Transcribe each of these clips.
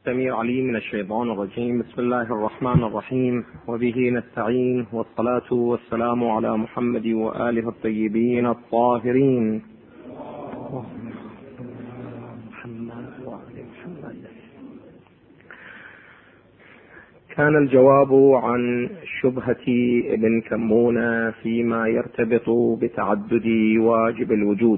السميع العليم من الشيطان الرجيم. بسم الله الرحمن الرحيم، وبه نستعين، والصلاة والسلام على محمد وآله الطيبين الطاهرين. كان الجواب عن شبهة ابن كمونة فيما يرتبط بتعدد واجب الوجود.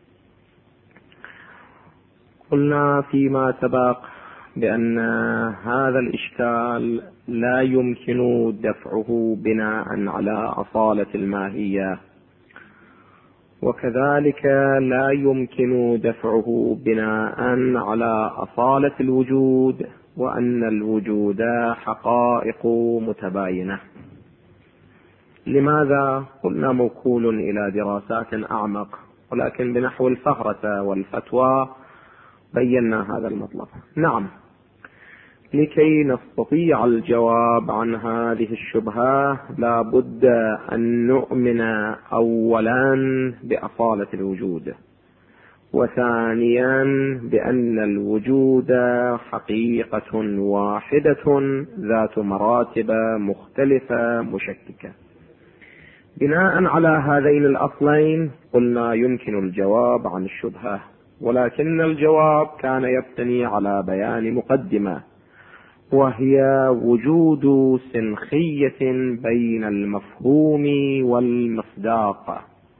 قلنا فيما سبق بأن هذا الإشكال لا يمكن دفعه بناء على أصالة الماهية، وكذلك لا يمكن دفعه بناء على أصالة الوجود، وأن الوجود حقائق متباينة. لماذا؟ قلنا موكول إلى دراسات أعمق، ولكن بنحو الفهرة والفتوى بينا هذا المطلب. نعم، لكي نستطيع الجواب عن هذه الشبهة لا بد أن نؤمن أولا بأصالة الوجود، وثانيا بأن الوجود حقيقة واحدة ذات مراتب مختلفة مشككة. بناء على هذين الأصلين قلنا يمكن الجواب عن الشبهة، ولكن الجواب كان يبتني على بيان مقدمة، وهي وجود سنخية بين المفهوم والمصداق.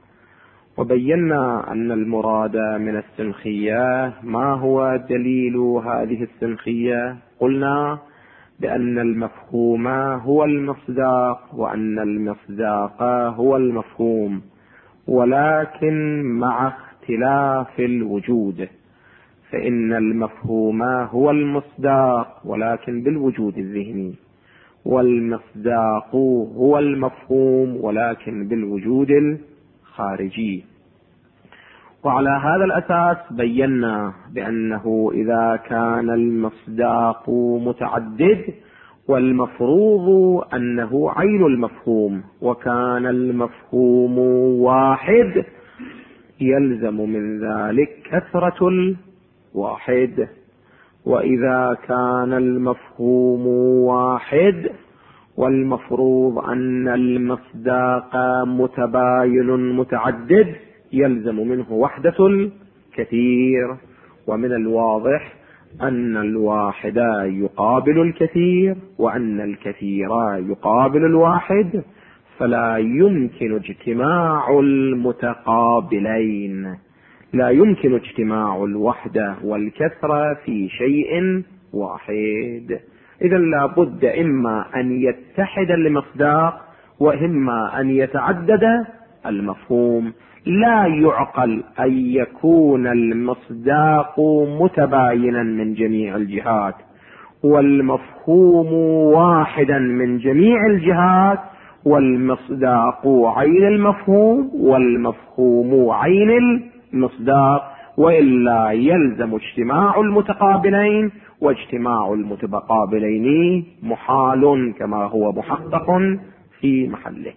وبينا أن المراد من السنخية ما هو دليل هذه السنخية. قلنا بأن المفهوم هو المصداق، وأن المصداق هو المفهوم، ولكن مع اختلاف الوجود، فإن المفهوم هو المصداق ولكن بالوجود الذهني، والمصداق هو المفهوم ولكن بالوجود الخارجي. وعلى هذا الأساس بينا بأنه إذا كان المصداق متعدد والمفروض أنه عين المفهوم، وكان المفهوم واحد، يلزم من ذلك كثرة الواحد. وإذا كان المفهوم واحد والمفروض أن المصداق متباين متعدد، يلزم منه وحدة الكثير. ومن الواضح أن الواحد يقابل الكثير، وأن الكثير يقابل الواحد، فلا يمكن اجتماع المتقابلين، لا يمكن اجتماع الوحدة والكثرة في شيء واحد. إذا لا بد إما أن يتحد المصداق، وإما أن يتعدد المفهوم. لا يعقل أن يكون المصداق متباينا من جميع الجهات، والمفهوم واحدا من جميع الجهات، والمصداق عين المفهوم والمفهوم عين المصداق، وإلا يلزم اجتماع المتقابلين، واجتماع المتقابلين محال كما هو محقق في محله.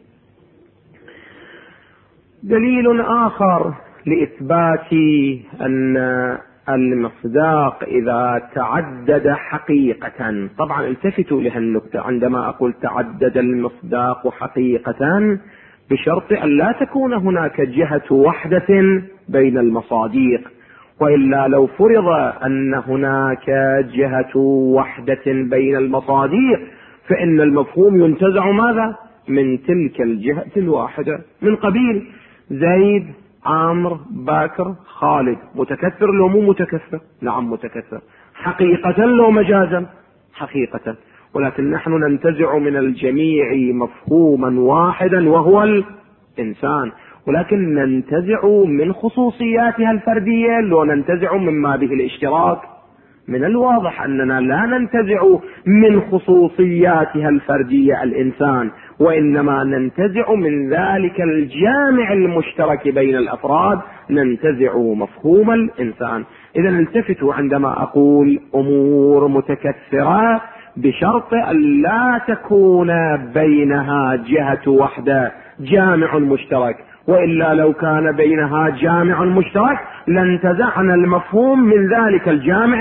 دليل آخر لإثبات أن المصداق إذا تعدد حقيقة، طبعا التفتوا لها النكتة، عندما أقول تعدد المصداق حقيقة بشرط أن لا تكون هناك جهة وحدة بين المصاديق، وإلا لو فرض أن هناك جهة وحدة بين المصاديق فإن المفهوم ينتزع ماذا؟ من تلك الجهة الواحدة، من قبيل زيد، عمرو، بكر، خالد. متكثر لو مو متكثر؟ نعم متكثر. حقيقة لو مجازا؟ حقيقة. ولكن نحن ننتزع من الجميع مفهوما واحدا وهو الإنسان، ولكن ننتزع من خصوصياتها الفردية لو ننتزع مما به الاشتراك. من الواضح أننا لا ننتزع من خصوصياتها الفردية الإنسان، وإنما ننتزع من ذلك الجامع المشترك بين الأفراد، ننتزع مفهوم الإنسان. إذا التفتوا عندما أقول أمور متكثرة بشرط أن لا تكون بينها جهة وحدة جامع مشترك، وإلا لو كان بينها جامع مشترك لانتزعنا المفهوم من ذلك الجامع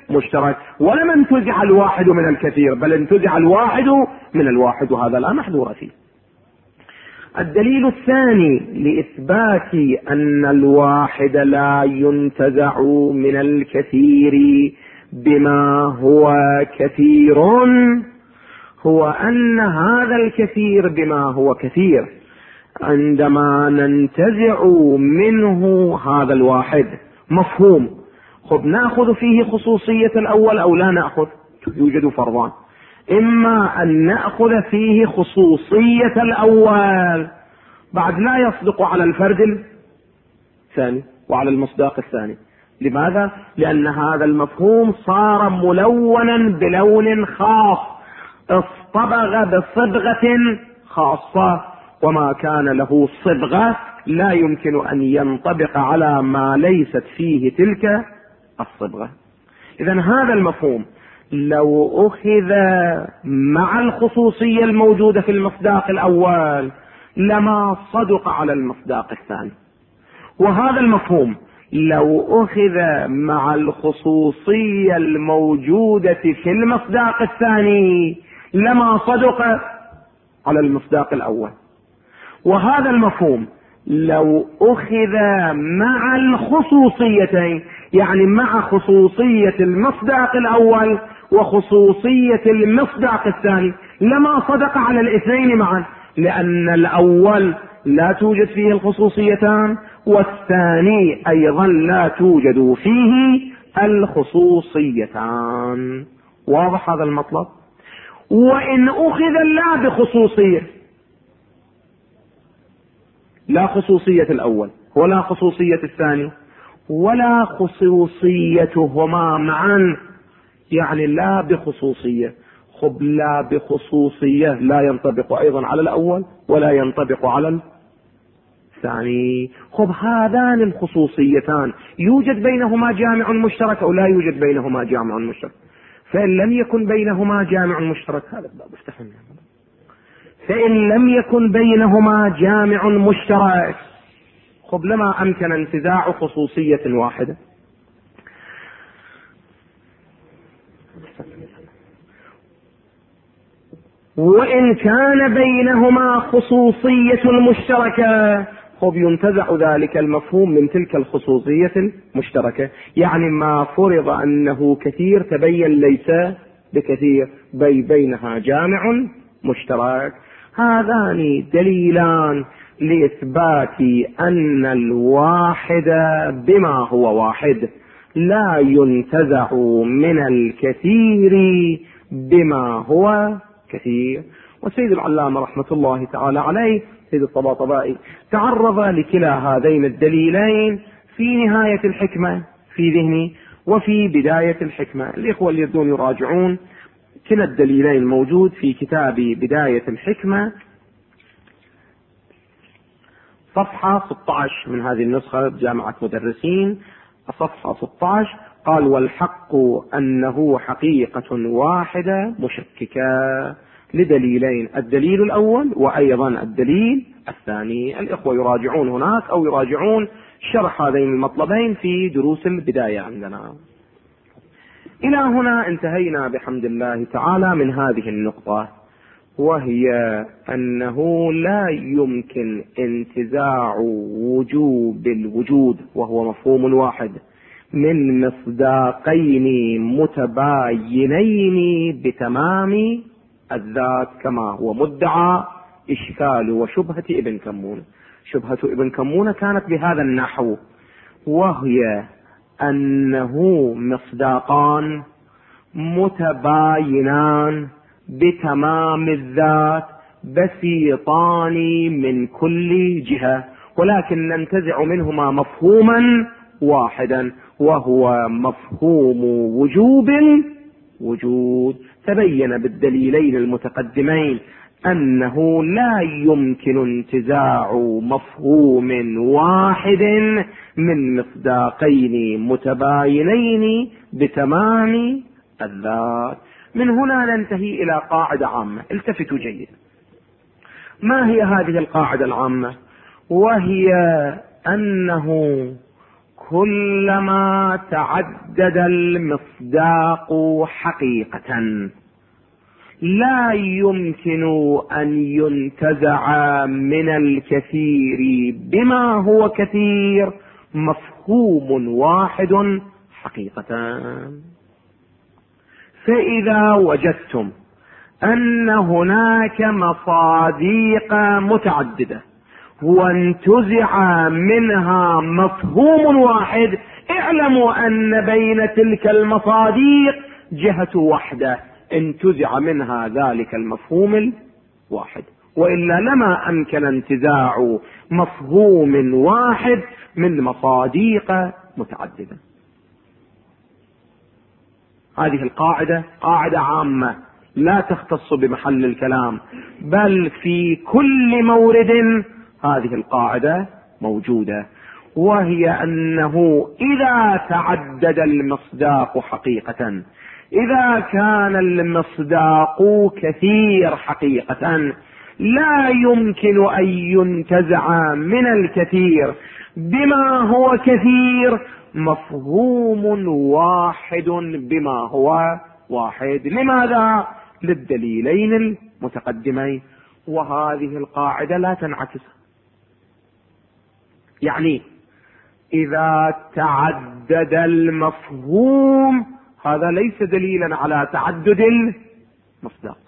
مشترك، ولم انتزع الواحد من الكثير بل انتزع الواحد من الواحد، وهذا لا محذور فيه. الدليل الثاني لإثبات أن الواحد لا ينتزع من الكثير بما هو كثير هو أن هذا الكثير بما هو كثير عندما ننتزع منه هذا الواحد مفهوم. خب نأخذ فيه خصوصية الأول أو لا نأخذ؟ يوجد فرضان، إما أن نأخذ فيه خصوصية الأول بعد لا يصدق على الفرد الثاني وعلى المصداق الثاني. لماذا؟ لأن هذا المفهوم صار ملونا بلون خاص، اصطبغ بصبغة خاصة، وما كان له صبغة لا يمكن أن ينطبق على ما ليست فيه تلك الصبغة. إذن هذا المفهوم لو أخذ مع الخصوصية الموجودة في المصداق الأول لما صدق على المصداق الثاني، وهذا المفهوم لو أخذ مع الخصوصية الموجودة في المصداق الثاني لما صدق على المصداق الأول، وهذا المفهوم لو أخذ مع الخصوصيتين يعني مع خصوصية المصداق الأول وخصوصية المصداق الثاني لما صدق على الاثنين معا، لأن الأول لا توجد فيه الخصوصيتان والثاني أيضا لا توجد فيه الخصوصيتان. واضح هذا المطلب؟ وإن أخذ لا بخصوصية، لا خصوصية الأول ولا خصوصية الثاني ولا خصوصيتهما معا، يعني لا بخصوصية. خب لا بخصوصية لا ينطبق أيضا على الأول ولا ينطبق على الثاني. خب هذان الخصوصيتان يوجد بينهما جامع مشترك أو لا يوجد بينهما جامع مشترك؟ فإن لم يكن بينهما جامع مشترك، هذا الباب افتحنا، فإن لم يكن بينهما جامع مشترك خب لما أمكن انتزاع خصوصية واحدة. وإن كان بينهما خصوصية مشتركة خب ينتزع ذلك المفهوم من تلك الخصوصية المشتركة، يعني ما فرض أنه كثير تبين ليس بكثير بينها جامع مشترك. هذان دليلان لإثبات أن الواحد بما هو واحد لا ينتزع من الكثير بما هو كثير. وسيد العلامة رحمة الله تعالى عليه سيد الطباطبائي تعرض لكلا هذين الدليلين في نهاية الحكمة في ذهني وفي بداية الحكمة. الإخوة اللي يردون يراجعون كلا الدليلين الموجود في كتاب بداية الحكمة صفحة 16 من هذه النسخة جامعة مدرسين، صفحة 16 قال: والحق أنه حقيقة واحدة مشككة لدليلين، الدليل الأول وأيضا الدليل الثاني. الإخوة يراجعون هناك أو يراجعون شرح هذين المطلبين في دروس البداية عندنا. إلى هنا انتهينا بحمد الله تعالى من هذه النقطة، وهي أنه لا يمكن انتزاع وجوب الوجود وهو مفهوم واحد من مصداقين متباينين بتمام الذات كما هو مدعى إشكال وشبهة ابن كمونة. شبهة ابن كمونة كانت بهذا النحو، وهي أنه مصداقان متباينان بتمام الذات بسيطان من كل جهة، ولكن ننتزع منهما مفهوما واحدا وهو مفهوم وجوب الوجود. تبين بالدليلين المتقدمين أنه لا يمكن انتزاع مفهوم واحد من مصداقين متباينين بتمام الذات. من هنا ننتهي إلى قاعدة عامة، التفتوا جيدا. ما هي هذه القاعدة العامة؟ وهي أنه كلما تعدد المصداق حقيقة لا يمكن أن ينتزع من الكثير بما هو كثير مفهوم واحد حقيقة. فإذا وجدتم أن هناك مصادق متعددة وانتزع منها مفهوم واحد، اعلموا أن بين تلك المصادق جهة وحدة انتزع منها ذلك المفهوم الواحد، وإلا لما أمكن انتزاع مفهوم واحد من مصادق متعددة. هذه القاعدة قاعدة عامة لا تختص بمحل الكلام، بل في كل مورد هذه القاعدة موجودة، وهي أنه إذا تعدد المصداق حقيقة، إذا كان المصداق كثير حقيقة، لا يمكن أن ينتزع من الكثير بما هو كثير مفهوم واحد بما هو واحد. لماذا؟ للدليلين المتقدمين. وهذه القاعدة لا تنعكس، يعني إذا تعدد المفهوم هذا ليس دليلا على تعدد المصداق.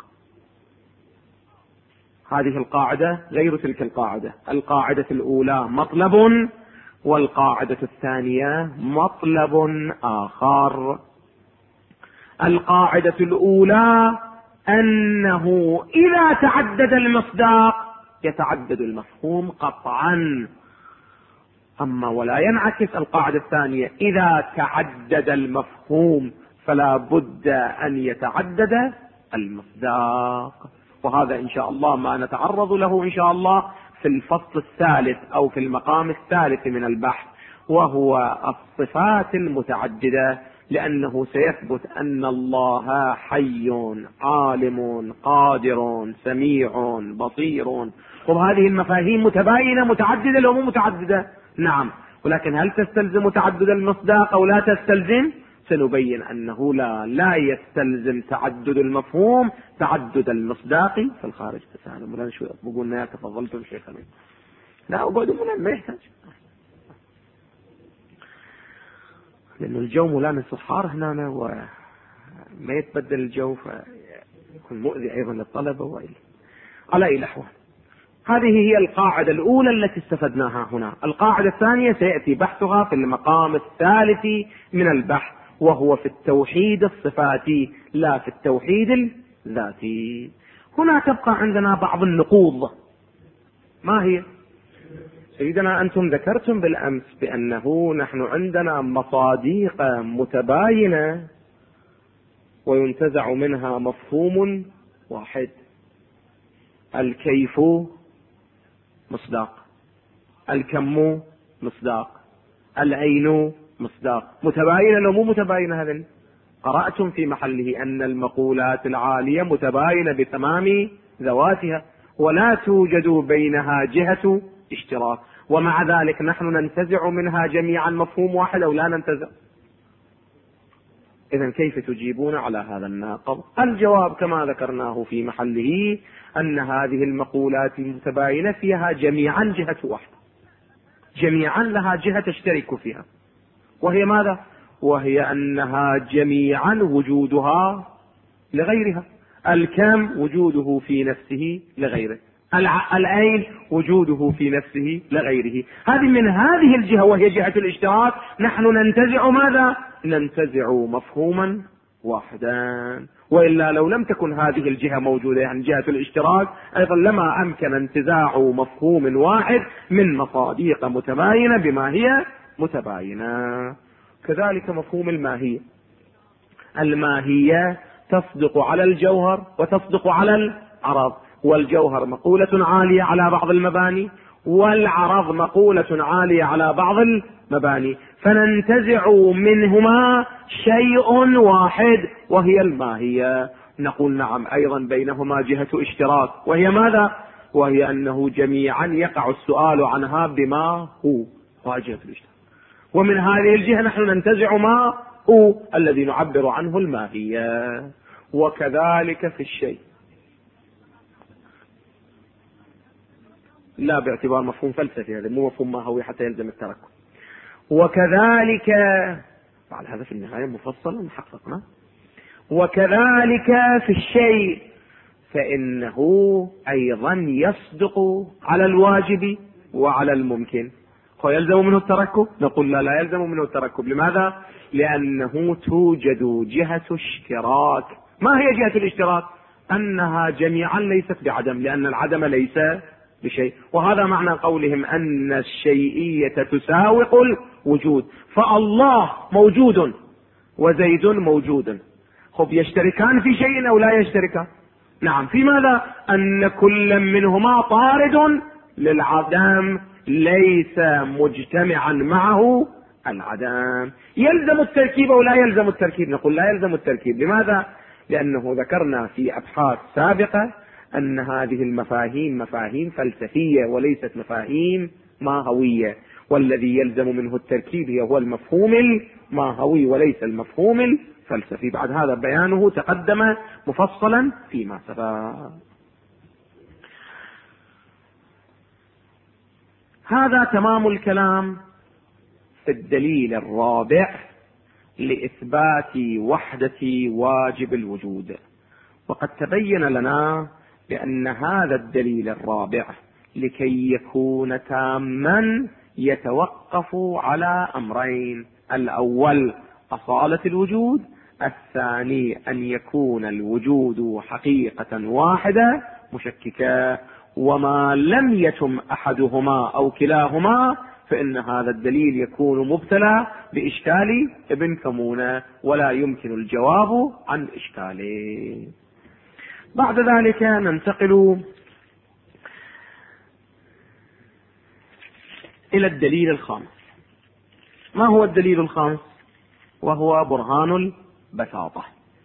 هذه القاعدة غير تلك القاعدة. القاعدة الأولى مطلب، والقاعدة الثانية مطلب آخر. القاعدة الأولى أنه إذا تعدد المصداق يتعدد المفهوم قطعا، أما ولا ينعكس القاعدة الثانية إذا تعدد المفهوم فلا بد أن يتعدد المصداق. وهذا إن شاء الله ما نتعرض له إن شاء الله في الفصل الثالث أو في المقام الثالث من البحث، وهو الصفات المتعددة، لأنه سيثبت أن الله حي عالم قادر سميع بصير. وهذه المفاهيم متباينة متعددة لو مو متعددة؟ نعم، ولكن هل تستلزم تعدد المصداق أو لا تستلزم؟ سنبين أنه لا يستلزم تعدد المفهوم تعدد المصداق في الخارج. تسألوا مولانا شوي بقولنا تفضلتم شيخنا. لا أقعدوا مولانا ما يحتاج، لأنه الجو مولانا الصحار هنا وما يتبدل الجو فيكون مؤذي أيضا للطلبة وإلي. على أي الأحوال هذه هي القاعدة الأولى التي استفدناها هنا. القاعدة الثانية سيأتي بحثها في المقام الثالث من البحث، وهو في التوحيد الصفاتي لا في التوحيد الذاتي. هنا تبقى عندنا بعض النقوض. ما هي؟ سيدنا أنتم ذكرتم بالأمس بأنه نحن عندنا مصادق متباينة وينتزع منها مفهوم واحد. الكيف مصداق، الكم مصداق، العين مصداق. متباينة لو مو متباينة؟ هذا قرأتم في محله أن المقولات العالية متباينة بتمام ذواتها ولا توجد بينها جهة اشتراك، ومع ذلك نحن ننتزع منها جميعا مفهوم واحد أو لا ننتزع؟ إذن كيف تجيبون على هذا الناقض؟ الجواب كما ذكرناه في محله أن هذه المقولات المتباينة فيها جميعا جهة واحدة، جميعا لها جهة تشترك فيها، وهي ماذا؟ وهي أنها جميعا وجودها لغيرها. الكم وجوده في نفسه لغيره، العين وجوده في نفسه لغيره. هذه من هذه الجهة وهي جهة الاشتراك نحن ننتزع ماذا؟ ننتزع مفهوما واحدا. وإلا لو لم تكن هذه الجهة موجودة يعني جهة الاشتراك أيضا لما أمكن انتزاع مفهوم واحد من مصادق متباينة بما هي متباينة. كذلك مفهوم الماهية. الماهية تصدق على الجوهر وتصدق على العرض، والجوهر مقولة عالية على بعض المباني والعرض مقولة عالية على بعض المباني، فننتزع منهما شيء واحد وهي الماهية. نقول نعم أيضا بينهما جهة اشتراك، وهي ماذا؟ وهي أنه جميعا يقع السؤال عنها بما هو جهة الاشتراك. ومن هذه الجهة نحن ننتزع ما هو الذي نعبر عنه الماهية. وكذلك في الشيء، لا باعتبار مفهوم فلسفي، هذا مو مفهوم ماهوي حتى يلزم التركب. وكذلك بعد هذا في النهاية مفصلا حققنا. وكذلك في الشيء فإنه أيضا يصدق على الواجب وعلى الممكن. يلزم منه التركب؟ نقول لا يلزم منه التركب. لماذا؟ لأنه توجد جهة اشتراك. ما هي جهة الاشتراك؟ أنها جميعا ليست بعدم، لأن العدم ليس بشيء. وهذا معنى قولهم أن الشيئية تساوق الوجود. فالله موجود وزيد موجود، يشتركان في شيء أو لا يشتركان؟ نعم. في ماذا؟ أن كل منهما طارد للعدم، ليس مجتمعا معه العدم. يلزم التركيب أو لا يلزم التركيب؟ نقول لا يلزم التركيب. لماذا؟ لأنه ذكرنا في أبحاث سابقة أن هذه المفاهيم مفاهيم فلسفية وليست مفاهيم ماهوية، والذي يلزم منه التركيب هو المفهوم الماهوي وليس المفهوم الفلسفي. بعد هذا بيانه تقدم مفصلا فيما سبق. هذا تمام الكلام في الدليل الرابع لإثبات وحدة واجب الوجود. وقد تبين لنا بأن هذا الدليل الرابع لكي يكون تاما يتوقف على أمرين: الأول أصالة الوجود، الثاني أن يكون الوجود حقيقة واحدة مشككة. وما لم يتم أحدهما أو كلاهما فإن هذا الدليل يكون مبتلى بإشكال ابن كمونة، ولا يمكن الجواب عن إشكاله. بعد ذلك ننتقل إلى الدليل الخامس. ما هو الدليل الخامس؟ وهو برهان البساطة.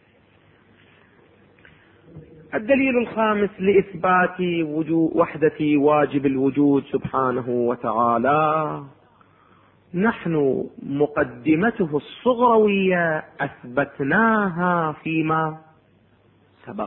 الدليل الخامس لإثبات وحدة واجب الوجود سبحانه وتعالى، نحن مقدمته الصغروية أثبتناها فيما سبق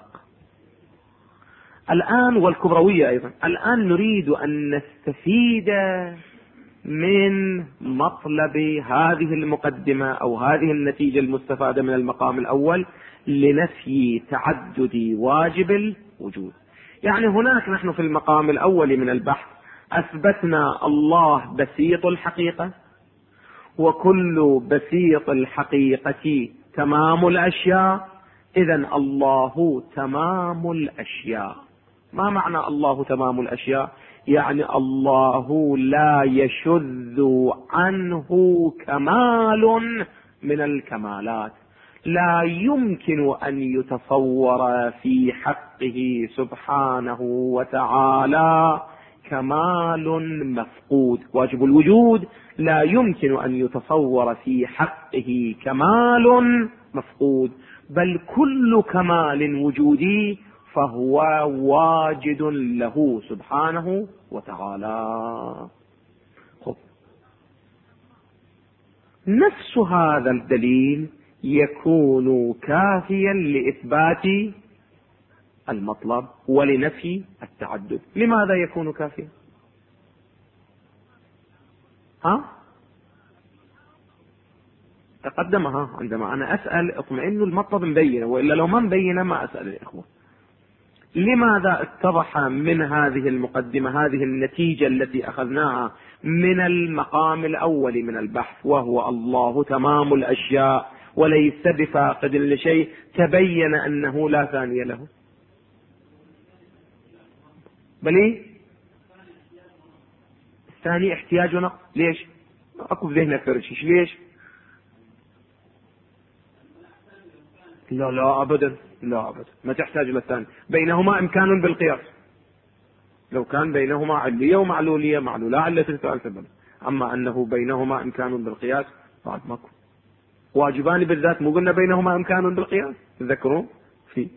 الآن، والكبروية أيضا. الآن نريد أن نستفيد من مطلب هذه المقدمة أو هذه النتيجة المستفادة من المقام الأول لنفي تعدد واجب الوجود. يعني هناك نحن في المقام الأول من البحث أثبتنا الله بسيط الحقيقة، وكل بسيط الحقيقة تمام الأشياء. إذن الله تمام الأشياء. ما معنى الله تمام الأشياء؟ يعني الله لا يشذ عنه كمال من الكمالات، لا يمكن أن يتصور في حقه سبحانه وتعالى كمال مفقود. واجب الوجود لا يمكن أن يتصور في حقه كمال مفقود، بل كل كمال وجودي فهو واجد له سبحانه وتعالى. نفس هذا الدليل يكون كافيا لإثبات المطلب ولنفي التعدد. لماذا يكون كافيا؟ تقدمها عندما أنا أسأل اطمئن المطلب مبينة، وإلا لو ما مبينة ما أسأل الإخوة. لماذا اتضح من هذه المقدمة هذه النتيجة التي أخذناها من المقام الأول من البحث، وهو الله تمام الأشياء وليس بفاقد لشيء، تبين أنه لا ثاني له؟ بل الثاني احتياجنا. ليش؟ أكو ذهنك فرشيش. ليش؟ لا أبدا، لا أبدا، ما تحتاج إلى الثاني. بينهما إمكان بالقياس. لو كان بينهما علية ومعلولية، معلولة علة سبب. أما أنه بينهما إمكان بالقياس بعد ماكو. واجبان بالذات، مو قلنا بينهما إمكان بالقياس؟ تذكرون في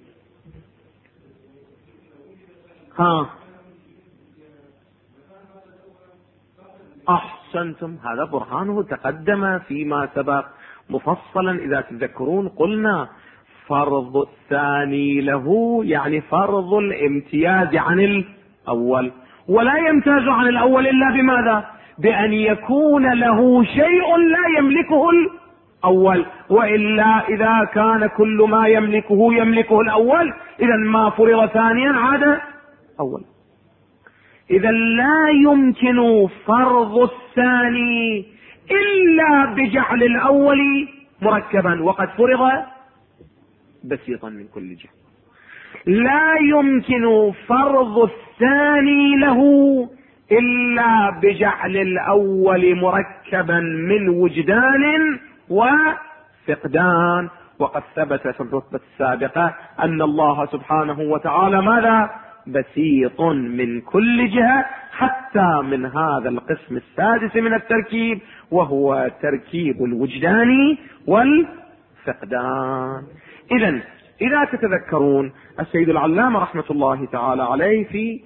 أحسنتم، هذا برهانه تقدم فيما سبق مفصلا. إذا تذكرون قلنا فرض الثاني له يعني فرض الامتياز عن الأول، ولا يمتاز عن الأول إلا بماذا؟ بأن يكون له شيء لا يملكه الأول، وإلا إذا كان كل ما يملكه الأول إذا ما فرض ثانيا عاد أول. إذا لا يمكن فرض الثاني إلا بجعل الأول مركبا وقد فرض بسيطا من كل جهة. لا يمكن فرض الثاني له إلا بجعل الأول مركبا من وجدان وفقدان. وقد ثبت في الرتبة السابقة أن الله سبحانه وتعالى ماذا؟ بسيط من كل جهة، حتى من هذا القسم السادس من التركيب وهو تركيب الوجدان والفقدان. إذا تتذكرون السيد العلامة رحمة الله تعالى عليه في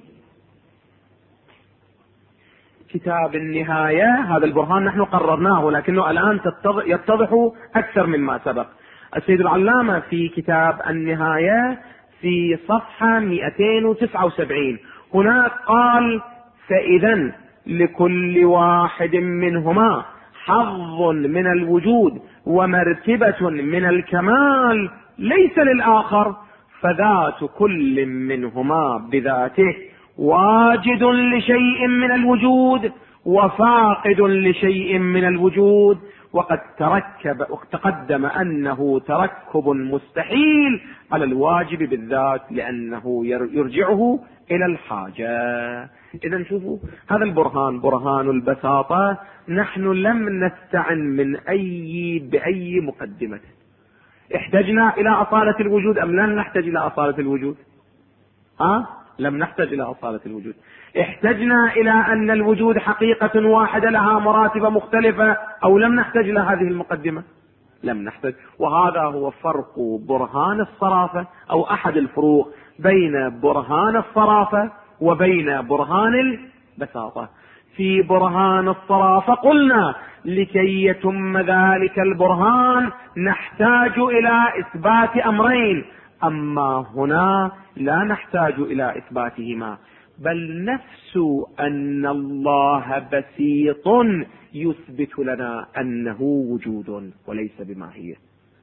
كتاب النهاية، هذا البرهان نحن قررناه لكنه الآن يتضح أكثر مما سبق. السيد العلامة في كتاب النهاية في صفحة 279 هناك قال: فإذا لكل واحد منهما حظ من الوجود ومرتبة من الكمال ليس للآخر، فذات كل منهما بذاته واجد لشيء من الوجود وفاقد لشيء من الوجود. وقد تقدم أنه تركب مستحيل على الواجب بالذات لأنه يرجعه إلى الحاجة. إذا شوفوا هذا البرهان برهان البساطة، نحن لم نستعن بأي مقدمة. احتجنا إلى أصالة الوجود أم لم نحتاج إلى أصالة الوجود؟ لم نحتاج إلى أصالة الوجود. احتجنا إلى أن الوجود حقيقة واحدة لها مراتب مختلفة أو لم نحتاج إلى هذه المقدمة؟ لم نحتاج. وهذا هو فرق برهان الصرافة أو أحد الفروق بين برهان الصرافة وبين برهان البساطة. في برهان الصرافة قلنا لكي يتم ذلك البرهان نحتاج إلى إثبات أمرين، أما هنا لا نحتاج إلى إثباتهما، بل نفس أن الله بسيط يثبت لنا أنه وجود وليس بماهية.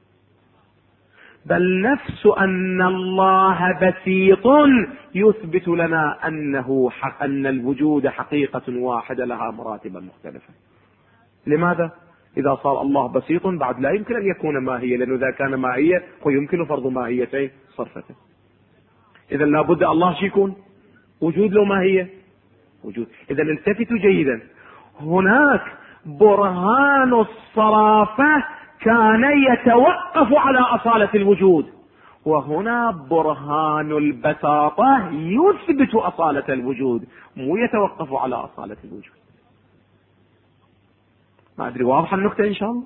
بل نفس أن الله بسيط يثبت لنا أن الوجود حقيقة واحدة لها مراتب مختلفة. لماذا؟ إذا صار الله بسيط بعد لا يمكن أن يكون ماهية، لأنه إذا كان ماهية ويمكن فرض ماهيتين صرفته. إذا لابد الله يكون وجود له ماهية وجود. إذا التفتوا جيدا، هناك برهان الصرافة كان يتوقف على أصالة الوجود، وهنا برهان البساطة يثبت أصالة الوجود مو يتوقف على أصالة الوجود. ما أدري واضحة النكتة إن شاء الله.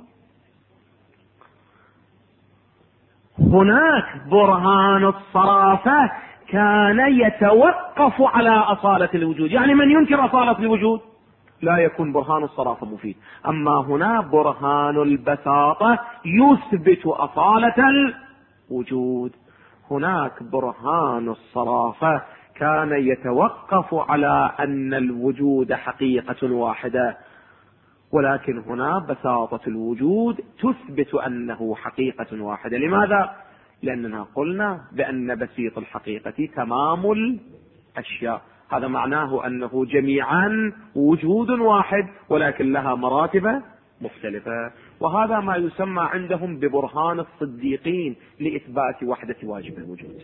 هناك برهان الصرافة كان يتوقف على أصالة الوجود، يعني من ينكر أصالة الوجود لا يكون برهان الصرافة مفيد. أما هنا برهان البساطة يثبت أصالة الوجود. هناك برهان الصرافة كان يتوقف على أن الوجود حقيقة واحدة، ولكن هنا بساطة الوجود تثبت أنه حقيقة واحدة. لماذا؟ لأننا قلنا بأن بسيط الحقيقة تمام الأشياء، هذا معناه أنه جميعا وجود واحد ولكن لها مراتب مختلفة. وهذا ما يسمى عندهم ببرهان الصديقين لإثبات وحدة واجب الوجود.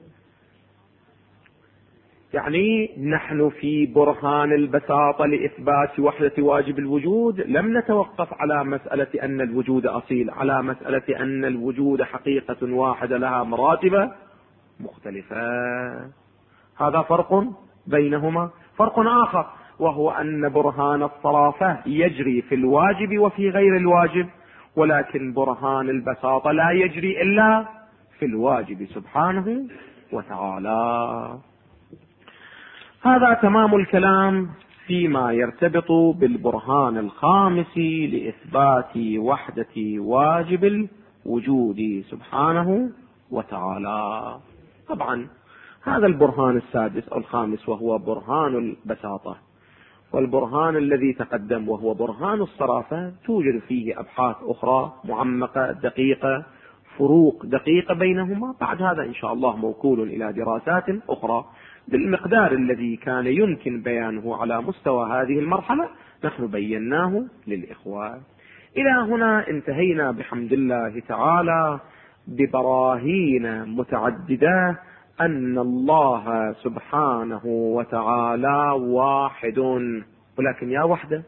يعني نحن في برهان البساطة لإثبات وحدة واجب الوجود لم نتوقف على مسألة أن الوجود أصيل، على مسألة أن الوجود حقيقة واحدة لها مراتب مختلفة. هذا فرق بينهما. فرق آخر وهو أن برهان الصرافة يجري في الواجب وفي غير الواجب، ولكن برهان البساطة لا يجري إلا في الواجب سبحانه وتعالى. هذا تمام الكلام فيما يرتبط بالبرهان الخامس لإثبات وحدة واجب الوجود سبحانه وتعالى. طبعا هذا البرهان السادس أو الخامس وهو برهان البساطة، والبرهان الذي تقدم وهو برهان الصرافة توجد فيه أبحاث أخرى معمقة دقيقة، فروق دقيقة بينهما. بعد هذا إن شاء الله موكول إلى دراسات أخرى بالمقدار الذي كان يمكن بيانه على مستوى هذه المرحلة نحن بيناه للإخوة. إلى هنا انتهينا بحمد الله تعالى ببراهين متعددة أن الله سبحانه وتعالى واحد. ولكن يا وحدة،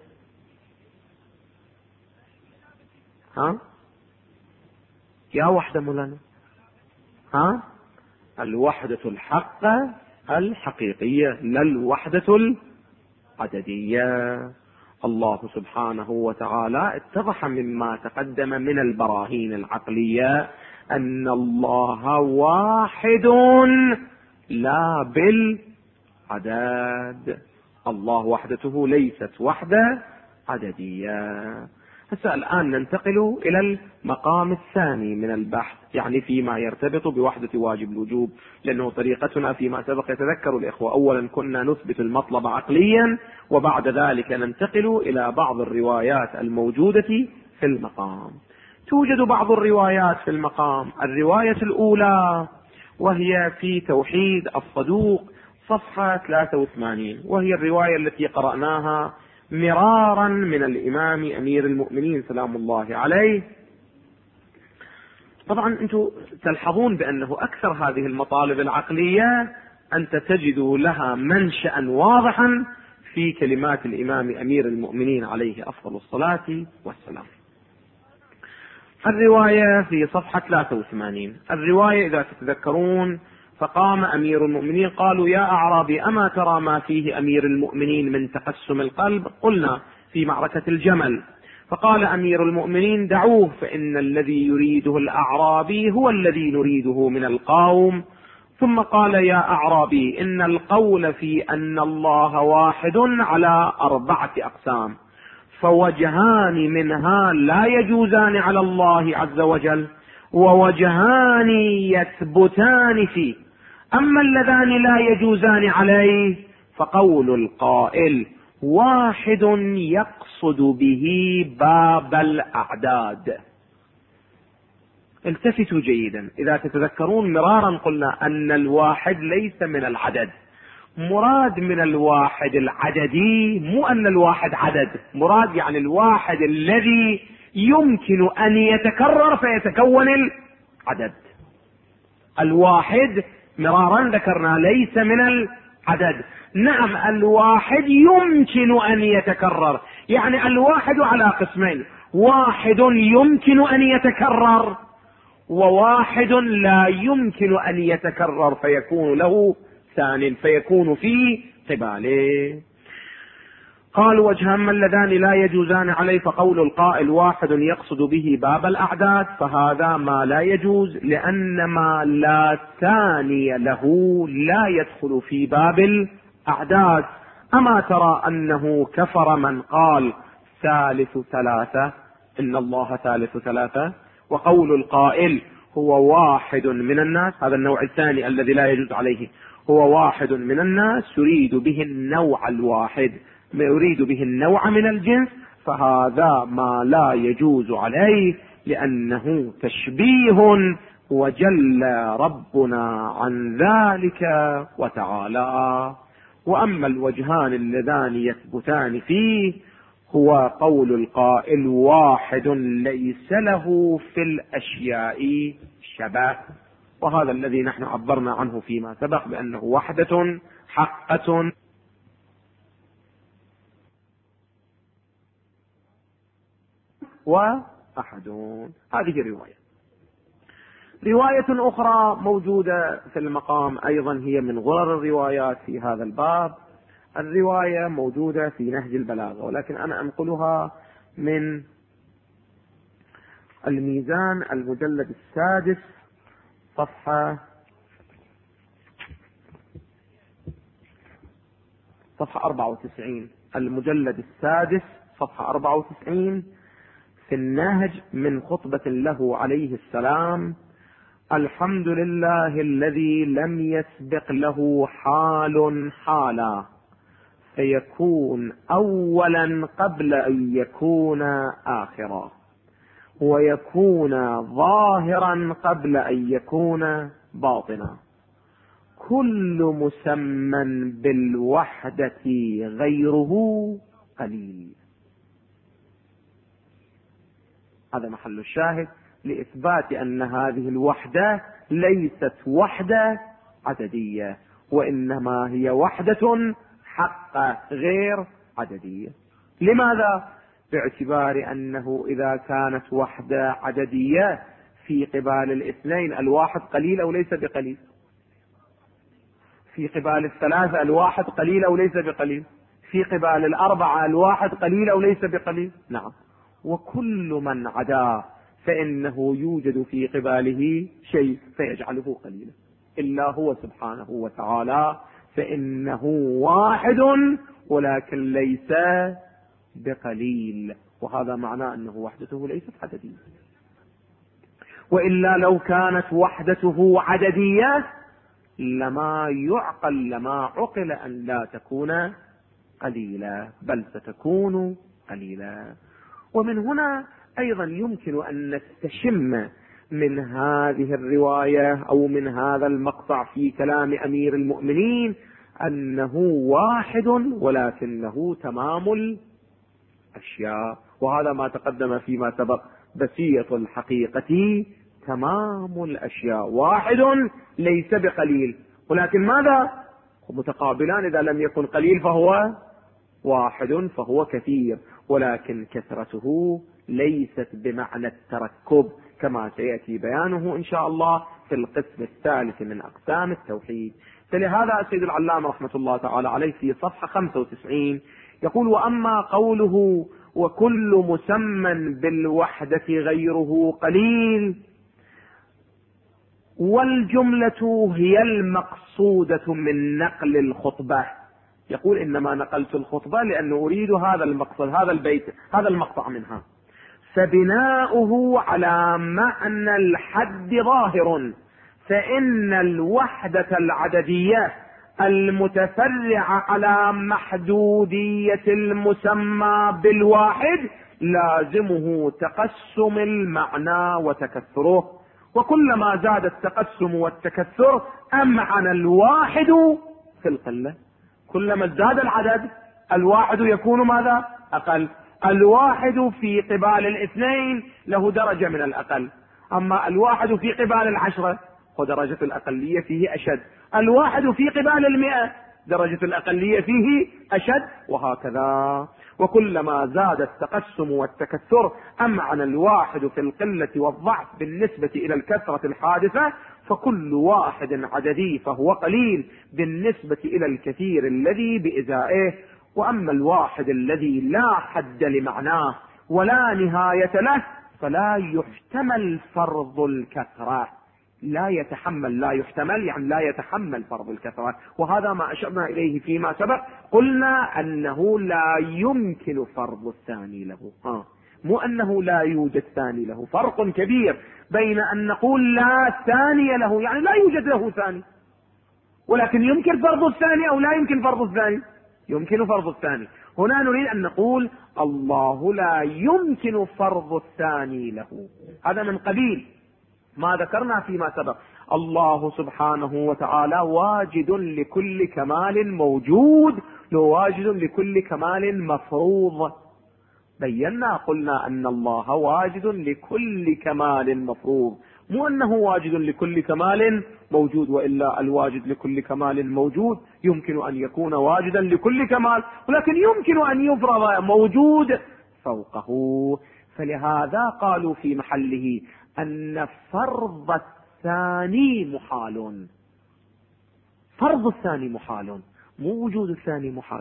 يا وحدة مولانا، الوحدة الحقة الحقيقية لا الوحدة العددية. الله سبحانه وتعالى اتضح مما تقدم من البراهين العقلية أن الله واحد لا بالعدد. الله وحدته ليست وحدة عددية. هسه الآن ننتقل إلى المقام الثاني من البحث، يعني فيما يرتبط بوحدة واجب الوجوب، لأنه طريقتنا فيما سبق يتذكر الإخوة أولا كنا نثبت المطلب عقليا، وبعد ذلك ننتقل إلى بعض الروايات الموجودة في المقام. توجد بعض الروايات في المقام. الرواية الأولى وهي في توحيد الصدوق صفحة 83، وهي الرواية التي قرأناها مرارا من الإمام أمير المؤمنين سلام الله عليه. طبعا أنتم تلحظون بأنه أكثر هذه المطالب العقلية أنت تجد لها منشأ واضحا في كلمات الإمام أمير المؤمنين عليه أفضل الصلاة والسلام. الرواية في صفحة 83. الرواية إذا تتذكرون فقام أمير المؤمنين قالوا يا أعرابي أما ترى ما فيه أمير المؤمنين من تقسم القلب؟ قلنا في معركة الجمل. فقال أمير المؤمنين دعوه فإن الذي يريده الأعرابي هو الذي نريده من القوم. ثم قال يا أعرابي إن القول في أن الله واحد على 4 أقسام، فوجهان منها لا يجوزان على الله عز وجل، ووجهان يثبتان فيه، أما اللذان لا يجوزان عليه فقول القائل واحد يقصد به باب الأعداد. التفتوا جيدا، إذا تتذكرون مرارا قلنا أن الواحد ليس من العدد. مراد من الواحد العددي مو أن الواحد عدد، مراد يعني الواحد الذي يمكن أن يتكرر فيتكون العدد. الواحد مرارا ذكرنا ليس من العدد. نعم الواحد يمكن أن يتكرر، يعني الواحد على قسمين، واحد يمكن أن يتكرر وواحد لا يمكن أن يتكرر فيكون له ثان فيكون في قباله. قال وجهان اللذان لا يجوزان عليه فقول القائل واحد يقصد به باب الأعداد، فهذا ما لا يجوز، لأن ما لا ثاني له لا يدخل في باب الأعداد. أما ترى أنه كفر من قال ثالث ثلاثة، إن الله ثالث ثلاثة، وقول القائل هو واحد من الناس، هذا النوع الثاني الذي لا يجوز عليه، هو واحد من الناس يريد به النوع الواحد، ما يريد به النوع من الجنس، فهذا ما لا يجوز عليه لأنه تشبيه، وجل ربنا عن ذلك وتعالى. وأما الوجهان اللذان يثبتان فيه هو قول القائل واحد ليس له في الأشياء شبه، وهذا الذي نحن عبرنا عنه فيما سبق بأنه وحدة حقة وأحدون. هذه رواية أخرى موجودة في المقام أيضا، هي من غرر الروايات في هذا الباب. الرواية موجودة في نهج البلاغة، ولكن أنا أنقلها من الميزان المجلد 6 صفحة 94. المجلد السادس صفحة 94 في النهج من خطبة له عليه السلام: الحمد لله الذي لم يسبق له حال حالا فيكون أولا قبل أن يكون آخرا، ويكون ظاهرا قبل أن يكون باطنا، كل مسمى بالوحدة غيره قليل. هذا محل الشاهد لإثبات أن هذه الوحدة ليست وحدة عددية، وإنما هي وحدة حقة غير عددية. لماذا؟ باعتبار أنه إذا كانت وحدة عددية في قبال الاثنين الواحد قليل أو ليس بقليل، في قبال الثلاثة الواحد قليل أو ليس بقليل، في قبال الأربعة الواحد قليل أو ليس بقليل. نعم، وكل من عدا فإنه يوجد في قباله شيء فيجعله قليلا، إلا هو سبحانه وتعالى فإنه واحد ولكن ليس بقليل، وهذا معناه أنه وحدته ليست عددية. وإلا لو كانت وحدته عددية لما يعقل أن لا تكون قليلة، بل ستكون قليلة. ومن هنا أيضا يمكن أن نستشم من هذه الرواية أو من هذا المقطع في كلام أمير المؤمنين أنه واحد ولكنه تمام الأشياء، وهذا ما تقدم فيما سبق: بسية الحقيقة تمام الأشياء، واحد ليس بقليل، ولكن ماذا؟ متقابلان، إذا لم يكن قليل فهو واحد فهو كثير، ولكن كثرته ليست بمعنى التركب كما سيأتي بيانه إن شاء الله في القسم الثالث من أقسام التوحيد. فلهذا السيد العلامة رحمة الله تعالى عليه في صفحة 95 يقول: وأما قوله وكل مسمى بالوحدة غيره قليل، والجملة هي المقصودة من نقل الخطبة. يقول: إنما نقلت الخطبة لأن أريد هذا المقصد، هذا البيت، هذا المقطع منها. فبناؤه على معنى الحد ظاهر، فإن الوحدة العددية المتفرعة على محدودية المسمى بالواحد لازمه تقسم المعنى وتكثره، وكلما زاد التقسم والتكثر أمعن الواحد في القلة. كلما ازداد العدد الواحد يكون ماذا؟ أقل. الواحد في قبال الاثنين له درجة من الأقل، أما الواحد في قبال العشرة ودرجة الأقلية فيه أشد، الواحد في قبال 100 درجة الأقلية فيه أشد، وهكذا. وكلما زاد التقسم والتكثر أمعن الواحد في القلة والضعف بالنسبة إلى الكثرة الحادثة، فكل واحد عددي فهو قليل بالنسبة إلى الكثير الذي بإزائه. وأما الواحد الذي لا حد لمعناه ولا نهاية له فلا يحتمل فرض الكثرة. لا يحتمل يعني لا يتحمل فرض الكثرة، وهذا ما أشرنا إليه فيما سبق. قلنا أنه لا يمكن فرض الثاني له، مو أنه لا يوجد ثاني له. فرق كبير بين أن نقول لا ثاني له يعني لا يوجد له ثاني، ولكن يمكن فرض الثاني أو لا يمكن فرض الثاني. يمكن فرض الثاني. هنا نريد أن نقول الله لا يمكن فرض الثاني له، هذا من قبيل ما ذكرنا فيما سبق. الله سبحانه وتعالى واجد لكل كمال موجود، واجد لكل كمال مفروض. بينا قلنا أن الله واجد لكل كمال مفروض، مو أنه واجد لكل كمال موجود، وإلا الواجد لكل كمال موجود يمكن أن يكون واجدا لكل كمال، ولكن يمكن أن يفرض موجود فوقه. فلهذا قالوا في محله أن فرض الثاني محال. فرض الثاني محال، مو وجود الثاني محال.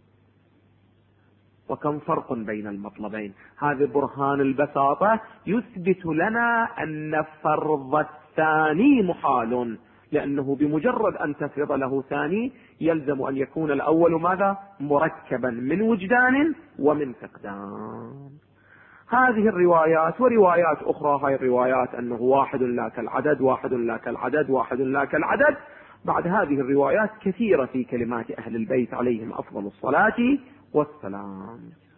وكم فرق بين المطلبين. هذا برهان البساطة يثبت لنا أن فرض الثاني محال، لأنه بمجرد أن تفرض له ثاني يلزم أن يكون الأول ماذا؟ مركبا من وجدان ومن فقدان. هذه الروايات وروايات أخرى، هاي الروايات أنه واحد لا كالعدد، واحد لا كالعدد، واحد لا كالعدد. بعد هذه الروايات كثيرة في كلمات أهل البيت عليهم أفضل الصلاة والسلام.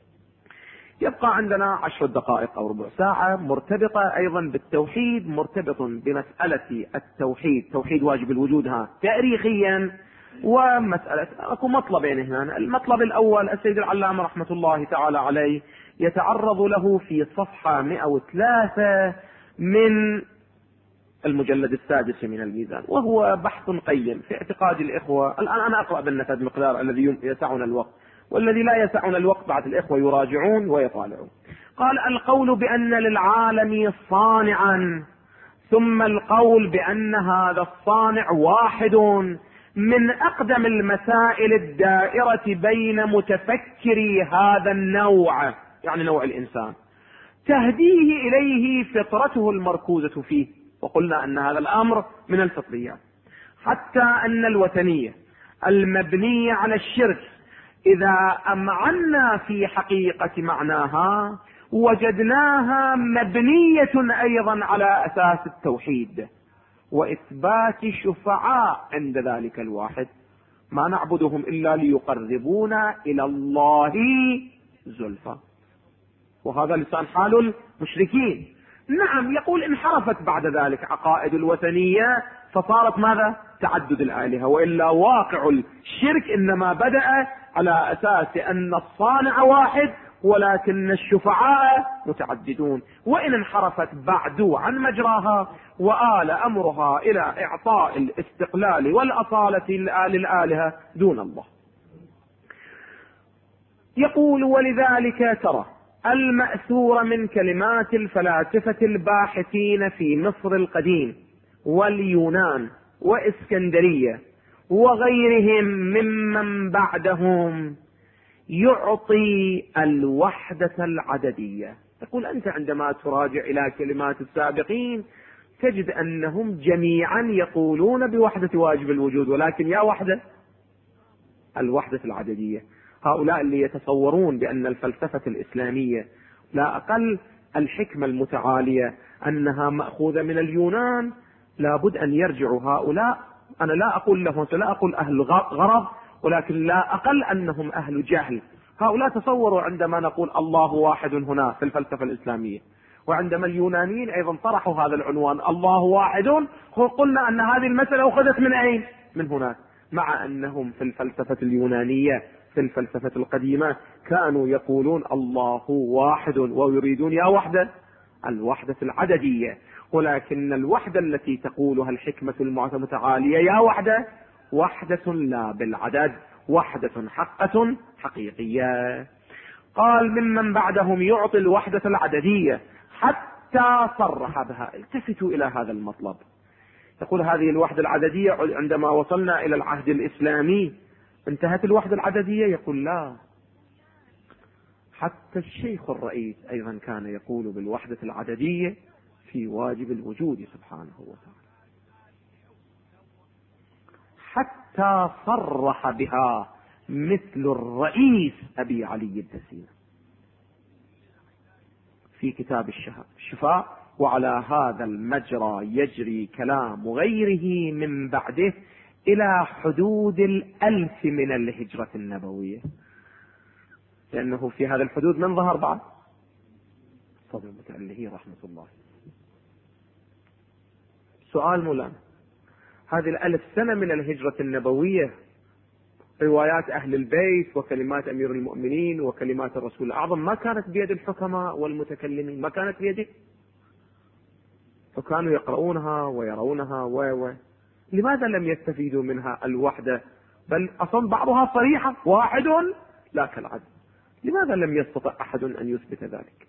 يبقى عندنا 10 دقائق أو ربع ساعة مرتبطة أيضا بالتوحيد، مرتبط بمسألة التوحيد، توحيد واجب الوجود تاريخيا، ومسألة أكو مطلبين هنا. المطلب الأول السيد العلامة رحمة الله تعالى عليه يتعرض له في صفحة 103 من المجلد السادس من الميزان، وهو بحث قيم في اعتقاد الإخوة. الآن أنا أقرأ بالنفذ مقدار الذي يسعنا الوقت، والذي لا يسعنا الوقت بعد الإخوة يراجعون ويطالعون. قال: القول بأن للعالم صانعا، ثم القول بأن هذا الصانع واحد، من أقدم المسائل الدائرة بين متفكري هذا النوع، يعني نوع الإنسان، تهديه إليه فطرته المركوزة فيه. وقلنا أن هذا الأمر من الفطريات، حتى أن الوثنية المبنية على الشرك إذا أمعنا في حقيقة معناها وجدناها مبنية أيضا على أساس التوحيد وإثبات شفعاء عند ذلك الواحد، ما نعبدهم إلا ليقربونا إلى الله زلفى. وهذا لسان حال المشركين. نعم، يقول انحرفت بعد ذلك عقائد الوثنية فصارت ماذا؟ تعدد الآلهة، وإلا واقع الشرك إنما بدأ على أساس أن الصانع واحد ولكن الشفعاء متعددون، وإن انحرفت بعد عن مجراها وآل أمرها إلى إعطاء الاستقلال والأصالة للآلهة دون الله. يقول: ولذلك ترى المأثور من كلمات الفلاسفة الباحثين في مصر القديم واليونان وإسكندرية وغيرهم ممن بعدهم يعطي الوحدة العددية. يقول: أنت عندما تراجع إلى كلمات السابقين تجد أنهم جميعا يقولون بوحدة واجب الوجود، ولكن يا وحدة الوحدة العددية. هؤلاء اللي يتصورون بأن الفلسفة الإسلامية لا أقل الحكمة المتعالية أنها مأخوذة من اليونان، لابد أن يرجعوا هؤلاء. أنا لا أقول لهم، لا أقول أهل غرض، ولكن لا أقل أنهم أهل جهل. هؤلاء تصوروا عندما نقول الله واحد هنا في الفلسفة الإسلامية، وعندما اليونانيين أيضا طرحوا هذا العنوان الله واحد، قلنا أن هذه المسألة أخذت من أين؟ من هناك، مع أنهم في الفلسفة اليونانية في الفلسفة القديمة كانوا يقولون الله واحد ويريدون يا وحدة الوحدة العددية، ولكن الوحدة التي تقولها الحكمة المتعالية يا وحدة وحدة لا بالعدد، وحدة حقة حقيقية. قال: ممن بعدهم يعطي الوحدة العددية حتى صرح بها. التفتوا إلى هذا المطلب. يقول: هذه الوحدة العددية عندما وصلنا إلى العهد الإسلامي انتهت الوحدة العددية؟ يقول: لا، حتى الشيخ الرئيس أيضا كان يقول بالوحدة العددية في واجب الوجود سبحانه وتعالى، حتى صرح بها مثل الرئيس أبي علي الدسيم في كتاب الشفاء. وعلى هذا المجرى يجري كلام غيره من بعده إلى حدود 1000 من الهجرة النبوية، لأنه في هذا الحدود من ظهر بعد صدر المتألهي رحمة الله. سؤال مولانا: هذه 1000 سنة من الهجرة النبوية روايات أهل البيت وكلمات أمير المؤمنين وكلمات الرسول الأعظم ما كانت بيد الحكماء والمتكلمين، ما كانت بيده، فكانوا يقرؤونها ويرونها لماذا لم يستفيدوا منها الوحدة؟ بل أصلا بعضها صريحة واحد لا كالعدد. لماذا لم يستطع أحد أن يثبت ذلك؟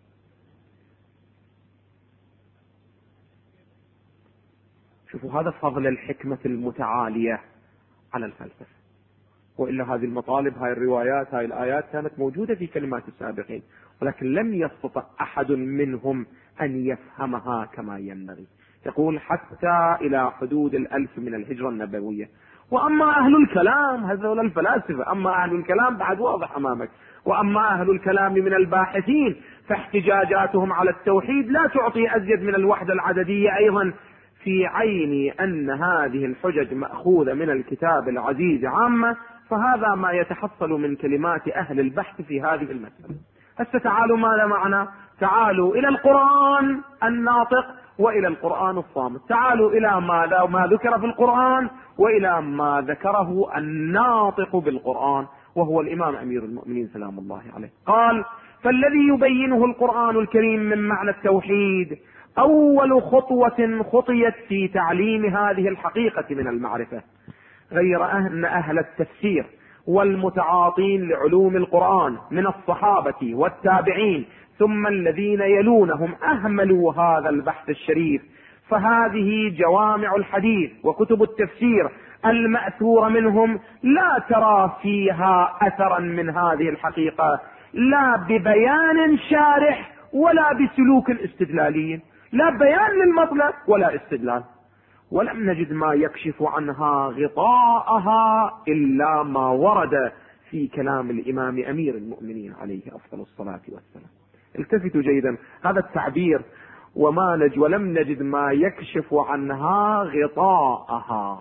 شوفوا، هذا فضل الحكمة المتعالية على الفلسفة. وإلا هذه المطالب، هاي الروايات، هاي الآيات كانت موجودة في كلمات السابقين، ولكن لم يستطع أحد منهم أن يفهمها كما ينبغي. يقول حتى إلى حدود 1000 من الهجرة النبوية. وأما أهل الكلام هذول الفلاسفة، أما أهل الكلام بعد واضح أمامك. وأما أهل الكلام من الباحثين فاحتجاجاتهم على التوحيد لا تعطي أزيد من الوحدة العددية أيضا، في عين أن هذه الحجج مأخوذة من الكتاب العزيز عامة. فهذا ما يتحصل من كلمات أهل البحث في هذه المسألة. هسه تعالوا ماذا معنا؟ تعالوا إلى القرآن الناطق وإلى القرآن الصامت. تعالوا إلى ما ذكر في القرآن وإلى ما ذكره الناطق بالقرآن وهو الإمام أمير المؤمنين سلام الله عليه. قال: فالذي يبينه القرآن الكريم من معنى التوحيد أول خطوة خطيت في تعليم هذه الحقيقة من المعرفة، غير أن أهل التفسير والمتعاطين لعلوم القرآن من الصحابة والتابعين ثم الذين يلونهم أهملوا هذا البحث الشريف. فهذه جوامع الحديث وكتب التفسير المأثور منهم لا ترى فيها أثرا من هذه الحقيقة، لا ببيان شارح ولا بسلوك استدلالي، لا بيان للمطلب ولا استدلال. ولم نجد ما يكشف عنها غطاءها إلا ما ورد في كلام الإمام أمير المؤمنين عليه أفضل الصلاة والسلام. التفتوا جيدا هذا التعبير، ولم نجد ما يكشف عنها غطاءها.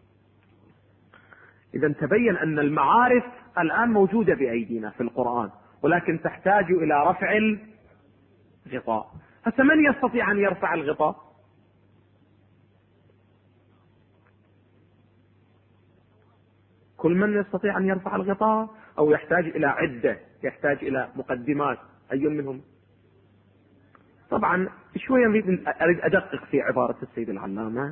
إذا تبين أن المعارف الآن موجودة بأيدينا في القرآن، ولكن تحتاج إلى رفع الغطاء. هسه من يستطيع أن يرفع الغطاء؟ كل من يستطيع أن يرفع الغطاء، أو يحتاج إلى عدة، يحتاج إلى مقدمات؟ أي منهم؟ طبعا شوية أريد أدقق في عبارة السيد العلامة: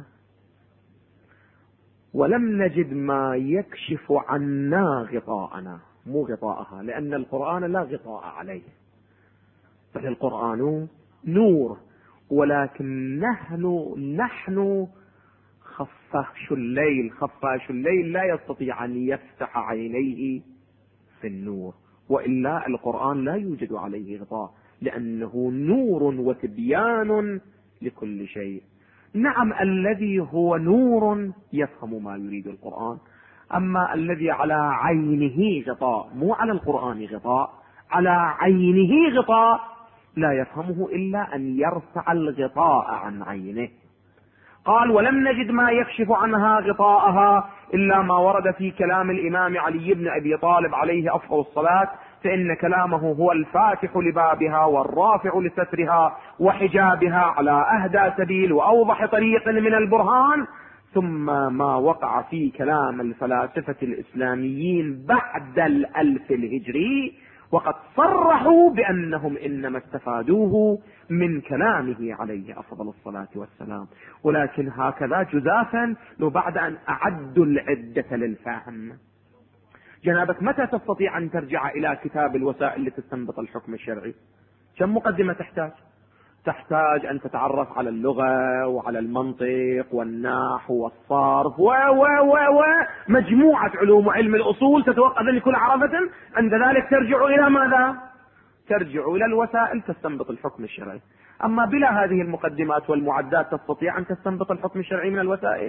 ولم نجد ما يكشف عنا غطاءنا، مو غطاءها، لأن القرآن لا غطاء عليه، بل القرآن نور، ولكن نحن خفاش الليل لا يستطيع أن يفتح عينيه في النور، وإلا القرآن لا يوجد عليه غطاء، لأنه نور وتبيان لكل شيء. نعم الذي هو نور يفهم ما يريد القرآن، أما الذي على عينه غطاء، مو على القرآن غطاء، على عينه غطاء، لا يفهمه إلا أن يرفع الغطاء عن عينه. قال: ولم نجد ما يكشف عنها غطاءها إلا ما ورد في كلام الإمام علي بن أبي طالب عليه أفضل الصلاة، فإن كلامه هو الفاتح لبابها والرافع لسترها وحجابها على أهدى سبيل وأوضح طريق من البرهان. ثم ما وقع في كلام الفلاسفة الإسلاميين بعد 1000 الهجري، وقد صرحوا بأنهم إنما استفادوه من كلامه عليه أفضل الصلاة والسلام، ولكن هكذا جزافا وبعد أن أعدوا العدة للفهم. جنابك متى تستطيع أن ترجع إلى كتاب الوسائل لتستنبط الحكم الشرعي؟ كم مقدمة تحتاج؟ تحتاج أن تتعرف على اللغة وعلى المنطق والنحو والصرف مجموعة علوم وعلم الأصول تتوقف أن يكون عرفة. عند ذلك ترجع إلى ماذا؟ ترجع إلى الوسائل تستنبط الحكم الشرعي. أما بلا هذه المقدمات والمعدات تستطيع أن تستنبط الحكم الشرعي من الوسائل؟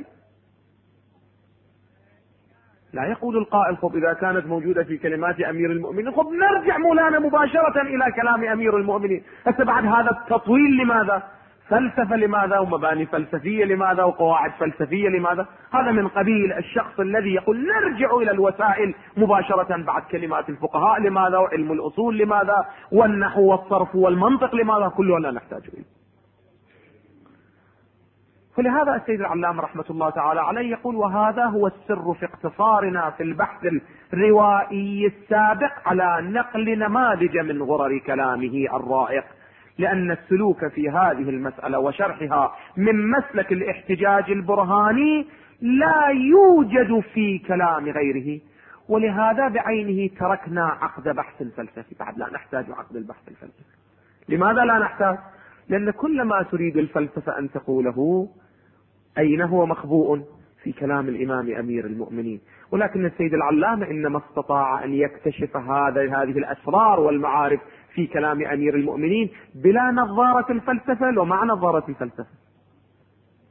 لا. يقول القائل: خب إذا كانت موجودة في كلمات أمير المؤمنين، خب نرجع مولانا مباشرة إلى كلام أمير المؤمنين. حتى بعد هذا التطويل لماذا؟ فلسفة لماذا؟ ومباني فلسفية لماذا؟ وقواعد فلسفية لماذا؟ هذا من قبيل الشخص الذي يقول نرجع إلى الوسائل مباشرة بعد كلمات الفقهاء لماذا؟ وعلم الأصول لماذا؟ والنحو والصرف والمنطق لماذا؟ كله لا نحتاج إليه. فلهذا السيد العلامة رحمة الله تعالى عليه يقول: وهذا هو السر في اقتصارنا في البحث الروائي السابق على نقل نماذج من غرر كلامه الرائق، لأن السلوك في هذه المسألة وشرحها من مسلك الاحتجاج البرهاني لا يوجد في كلام غيره، ولهذا بعينه تركنا عقد بحث الفلسفي. بعد لا نحتاج عقد البحث الفلسفي. لماذا لا نحتاج؟ لأن كل ما تريد الفلسفة أن تقوله أين هو مخبوء في كلام الإمام أمير المؤمنين، ولكن السيد العلامة إنما استطاع أن يكتشف هذه الأسرار والمعارف في كلام أمير المؤمنين بلا نظارة الفلسفة ومع نظارة الفلسفة.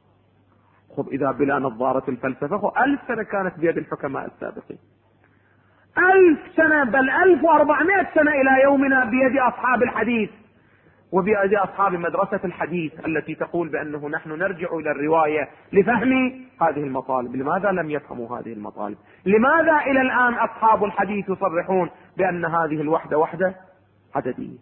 خب إذا بلا نظارة الفلسفة 1000 سنة كانت بيد الحكماء السابقين، 1000 سنة بل 1400 سنة إلى يومنا بيد أصحاب الحديث وبيد أصحاب مدرسة الحديث التي تقول بأنه نحن نرجع إلى الرواية لفهم هذه المطالب. لماذا لم يفهموا هذه المطالب؟ لماذا إلى الآن أصحاب الحديث يصرحون بأن هذه الوحدة وحدة عددية؟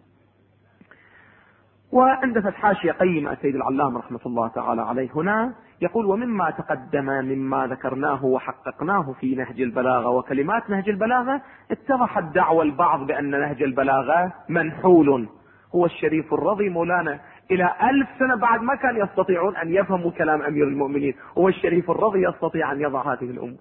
وأندفت حاشية قيمة السيد العلامة رحمة الله تعالى عليه هنا يقول: ومما تقدم مما ذكرناه وحققناه في نهج البلاغة وكلمات نهج البلاغة اتضحت دعوى البعض بأن نهج البلاغة منحول. هو الشريف الرضي مولانا إلى 1000 سنة بعد ما كان يستطيعون أن يفهموا كلام أمير المؤمنين، هو الشريف الرضي يستطيع أن يضع هذه الأمور.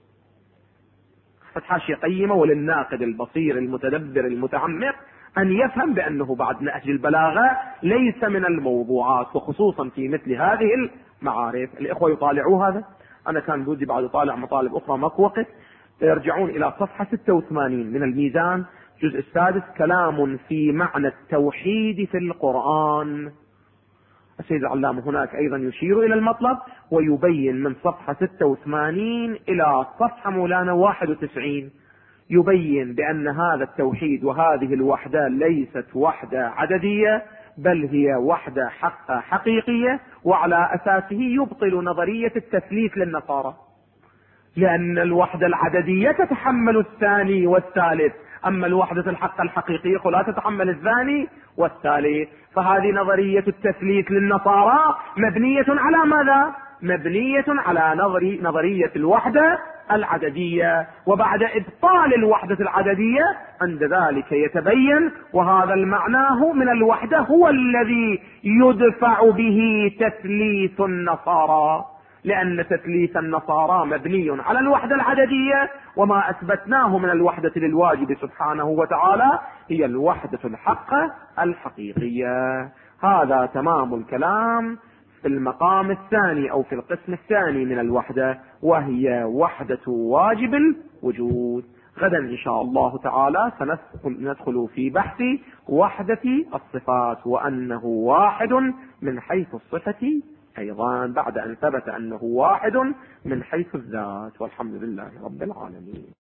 حاشية قيمة وللناقد البصير المتدبر المتعمق أن يفهم بأنه بعد نهج البلاغة ليس من الموضوعات، وخصوصا في مثل هذه المعارف. الإخوة يطالعوا هذا، أنا كان بودي بعد أطالع مطالب أخرى ماكو وقت. يرجعون إلى صفحة 86 من الميزان الجزء السادس، كلام في معنى التوحيد في القرآن. السيد العلامة هناك أيضا يشير إلى المطلب ويبين من صفحة 86 إلى صفحة مولانا 91 يبين بأن هذا التوحيد وهذه الوحدة ليست وحدة عددية، بل هي وحدة حقيقية، وعلى أساسه يبطل نظرية التثليث للنصارى، لأن الوحدة العددية تتحمل الثاني والثالث، أما الوحدة الحق الحقيقية فلا تتحمل الثاني والثالث. فهذه نظرية التثليث للنصارى مبنية على ماذا؟ مبنية على نظرية الوحدة العددية، وبعد إبطال الوحدة العددية عند ذلك يتبين، وهذا المعناه من الوحدة هو الذي يدفع به تثليث النصارى، لأن تثليث النصارى مبني على الوحدة العددية، وما أثبتناه من الوحدة للواجب سبحانه وتعالى هي الوحدة الحقة الحقيقية. هذا تمام الكلام في المقام الثاني أو في القسم الثاني من الوحدة، وهي وحدة واجب الوجود. غدا إن شاء الله تعالى سندخل في بحث وحدة الصفات، وأنه واحد من حيث الصفة أيضا، بعد أن ثبت أنه واحد من حيث الذات. والحمد لله رب العالمين.